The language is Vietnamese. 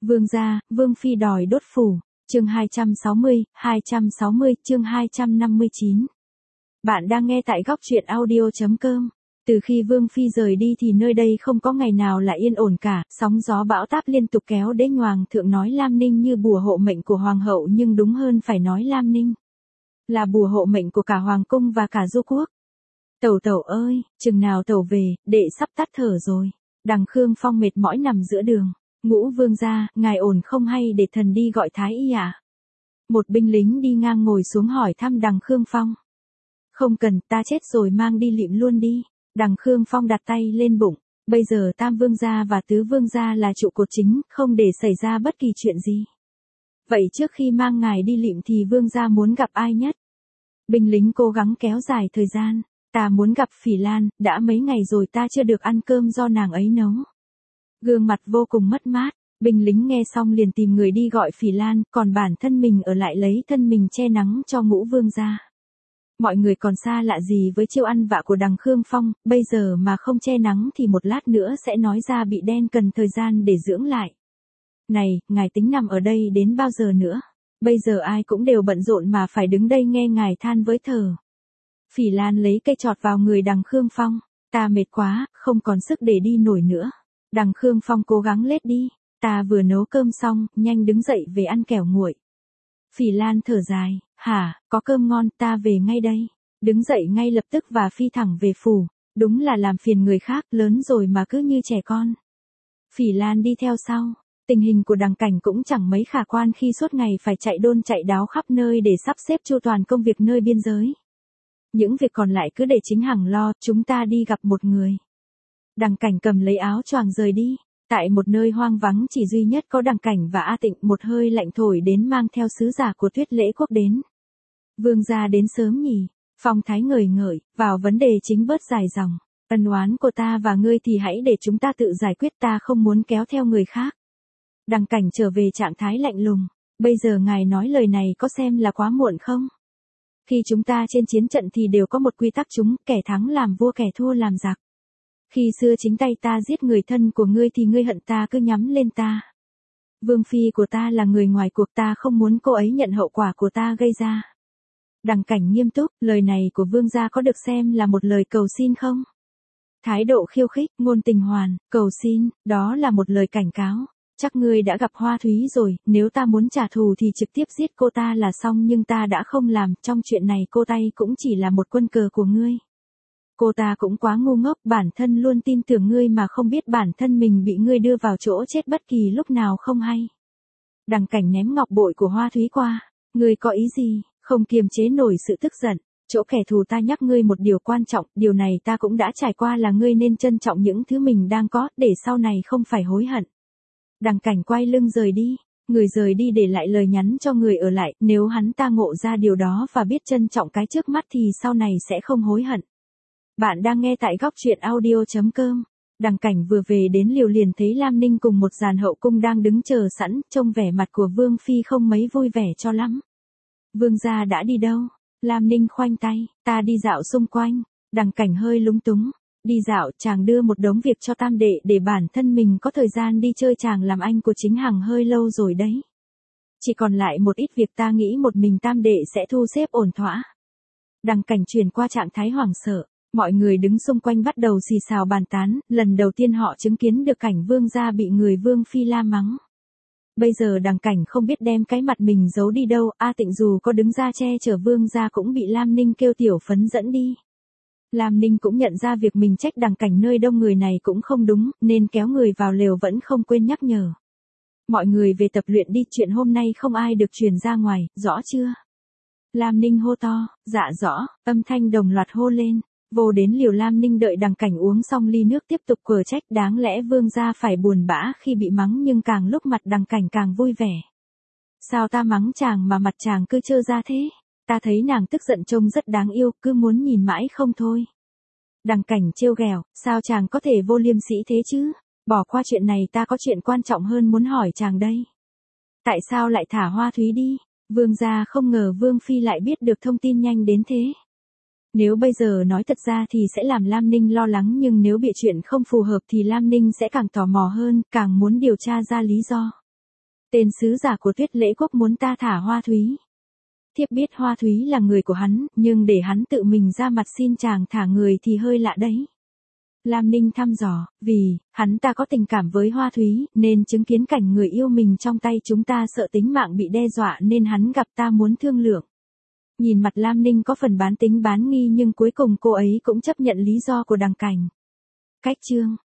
Vương gia, Vương phi đòi đốt phủ. Chương 260, chương 259. Bạn đang nghe tại góc truyện audio.com. Từ khi Vương phi rời đi thì nơi đây không có ngày nào là yên ổn cả, sóng gió bão táp liên tục kéo đến. Hoàng thượng nói Lam Ninh như bùa hộ mệnh của hoàng hậu, nhưng đúng hơn phải nói Lam Ninh là bùa hộ mệnh của cả hoàng cung và cả du quốc. Tẩu tẩu ơi, chừng nào tẩu về, đệ sắp tắt thở rồi. Đằng Khương Phong mệt mỏi nằm giữa đường. Ngũ vương gia, ngài ổn không hay để thần đi gọi thái y à? Một binh lính đi ngang ngồi xuống hỏi thăm đằng Khương Phong. Không cần, ta chết rồi mang đi lịm luôn đi. Đằng Khương Phong đặt tay lên bụng. Bây giờ tam vương gia và tứ vương gia là trụ cột chính, không để xảy ra bất kỳ chuyện gì. Vậy trước khi mang ngài đi lịm thì vương gia muốn gặp ai nhất? Binh lính cố gắng kéo dài thời gian. Ta muốn gặp Phỉ Lan, đã mấy ngày rồi ta chưa được ăn cơm do nàng ấy nấu. Gương mặt vô cùng mất mát, binh lính nghe xong liền tìm người đi gọi Phỉ Lan, còn bản thân mình ở lại lấy thân mình che nắng cho Ngũ vương gia. Mọi người còn xa lạ gì với chiêu ăn vạ của đằng Khương Phong, bây giờ mà không che nắng thì một lát nữa sẽ nói ra bị đen, cần thời gian để dưỡng lại. Này, ngài tính nằm ở đây đến bao giờ nữa? Bây giờ ai cũng đều bận rộn mà phải đứng đây nghe ngài than với thở. Phỉ Lan lấy cây chọt vào người đằng Khương Phong. Ta mệt quá, không còn sức để đi nổi nữa. Đằng Khương Phong cố gắng lết đi. Ta vừa nấu cơm xong, nhanh đứng dậy về ăn kẻo nguội. Phỉ Lan thở dài. Hả, có cơm ngon, ta về ngay đây. Đứng dậy ngay lập tức và phi thẳng về phủ. Đúng là làm phiền người khác, lớn rồi mà cứ như trẻ con. Phỉ Lan đi theo sau. Tình hình của đằng Cảnh cũng chẳng mấy khả quan khi suốt ngày phải chạy đôn chạy đáo khắp nơi để sắp xếp chu toàn công việc nơi biên giới. Những việc còn lại cứ để chính Hằng lo, chúng ta đi gặp một người. Đằng Cảnh cầm lấy áo choàng rời đi. Tại một nơi hoang vắng chỉ duy nhất có đằng Cảnh và A Tịnh, một hơi lạnh thổi đến mang theo sứ giả của Tuyết Lễ Quốc đến. Vương gia đến sớm nhỉ? Phong Thái ngời ngợi, vào vấn đề chính bớt dài dòng. Ân oán của ta và ngươi thì hãy để chúng ta tự giải quyết, ta không muốn kéo theo người khác. Đằng Cảnh trở về trạng thái lạnh lùng. Bây giờ ngài nói lời này có xem là quá muộn không? Khi chúng ta trên chiến trận thì đều có một quy tắc chúng, kẻ thắng làm vua kẻ thua làm giặc. Khi xưa chính tay ta giết người thân của ngươi thì ngươi hận ta cứ nhắm lên ta. Vương phi của ta là người ngoài cuộc, ta không muốn cô ấy nhận hậu quả của ta gây ra. Đằng Cảnh nghiêm túc, lời này của vương gia có được xem là một lời cầu xin không? Thái độ khiêu khích, ngôn tình hoàn, cầu xin, đó là một lời cảnh cáo. Chắc ngươi đã gặp Hoa Thúy rồi, nếu ta muốn trả thù thì trực tiếp giết cô ta là xong, nhưng ta đã không làm, trong chuyện này cô ta cũng chỉ là một quân cờ của ngươi. Cô ta cũng quá ngu ngốc, bản thân luôn tin tưởng ngươi mà không biết bản thân mình bị ngươi đưa vào chỗ chết bất kỳ lúc nào không hay. Đằng Cảnh ném ngọc bội của Hoa Thúy qua. Ngươi có ý gì? Không kiềm chế nổi sự tức giận. Chỗ kẻ thù ta nhắc ngươi một điều quan trọng, điều này ta cũng đã trải qua, là ngươi nên trân trọng những thứ mình đang có, để sau này không phải hối hận. Đằng Cảnh quay lưng rời đi. Người rời đi để lại lời nhắn cho người ở lại, nếu hắn ta ngộ ra điều đó và biết trân trọng cái trước mắt thì sau này sẽ không hối hận. Bạn đang nghe tại góc truyện audio.com. Đằng Cảnh vừa về đến liều liền thấy Lam Ninh cùng một dàn hậu cung đang đứng chờ sẵn, trông vẻ mặt của Vương phi không mấy vui vẻ cho lắm. Vương gia đã đi đâu? Lam Ninh khoanh tay, ta đi dạo xung quanh. Đằng Cảnh hơi lúng túng. Đi dạo, chàng đưa một đống việc cho tam đệ để bản thân mình có thời gian đi chơi, chàng làm anh của chính Hằng hơi lâu rồi đấy. Chỉ còn lại một ít việc, ta nghĩ một mình tam đệ sẽ thu xếp ổn thỏa. Đằng Cảnh chuyển qua trạng thái hoảng sợ. Mọi người đứng xung quanh bắt đầu xì xào bàn tán, lần đầu tiên họ chứng kiến được cảnh vương gia bị người Vương phi la mắng. Bây giờ đằng Cảnh không biết đem cái mặt mình giấu đi đâu, A Tịnh dù có đứng ra che chở vương gia cũng bị Lam Ninh kêu tiểu phấn dẫn đi. Lam Ninh cũng nhận ra việc mình trách đằng Cảnh nơi đông người này cũng không đúng, nên kéo người vào lều vẫn không quên nhắc nhở. Mọi người về tập luyện đi, chuyện hôm nay không ai được truyền ra ngoài, rõ chưa? Lam Ninh hô to, dạ rõ, âm thanh đồng loạt hô lên. Vô đến liều Lam Ninh đợi đằng Cảnh uống xong ly nước tiếp tục quở trách, đáng lẽ vương gia phải buồn bã khi bị mắng, nhưng càng lúc mặt đằng Cảnh càng vui vẻ. Sao ta mắng chàng mà mặt chàng cứ trơ ra thế? Ta thấy nàng tức giận trông rất đáng yêu, cứ muốn nhìn mãi không thôi. Đằng Cảnh trêu ghẹo, sao chàng có thể vô liêm sỉ thế chứ? Bỏ qua chuyện này, ta có chuyện quan trọng hơn muốn hỏi chàng đây. Tại sao lại thả Hoa Thúy đi? Vương gia không ngờ Vương phi lại biết được thông tin nhanh đến thế. Nếu bây giờ nói thật ra thì sẽ làm Lam Ninh lo lắng, nhưng nếu bị chuyện không phù hợp thì Lam Ninh sẽ càng tò mò hơn, càng muốn điều tra ra lý do. Tên sứ giả của Tuyết Lễ Quốc muốn ta thả Hoa Thúy. Thiếp biết Hoa Thúy là người của hắn, nhưng để hắn tự mình ra mặt xin chàng thả người thì hơi lạ đấy. Lam Ninh thăm dò, vì, hắn ta có tình cảm với Hoa Thúy, nên chứng kiến cảnh người yêu mình trong tay chúng ta sợ tính mạng bị đe dọa nên hắn gặp ta muốn thương lượng. Nhìn mặt Lam Ninh có phần bán tính bán nghi nhưng cuối cùng cô ấy cũng chấp nhận lý do của Đằng Cảnh. Cách chương